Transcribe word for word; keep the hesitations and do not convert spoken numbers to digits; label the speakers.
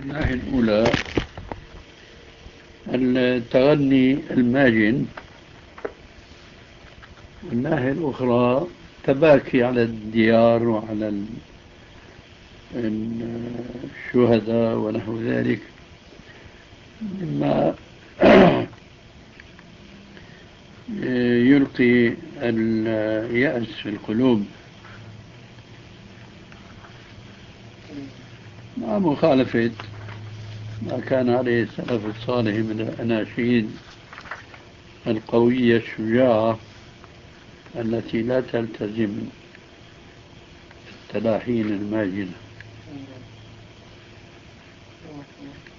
Speaker 1: الناحية الأولى التغني الماجن، والناحية الأخرى تباكي على الديار وعلى الشهداء ونحو ذلك، مما يلقي اليأس في القلوب، مع مخالفة ما كان عليه السلف الصالح من الأناشيد القوية الشجاعة التي لا تلتزم التلاحين الماجنة.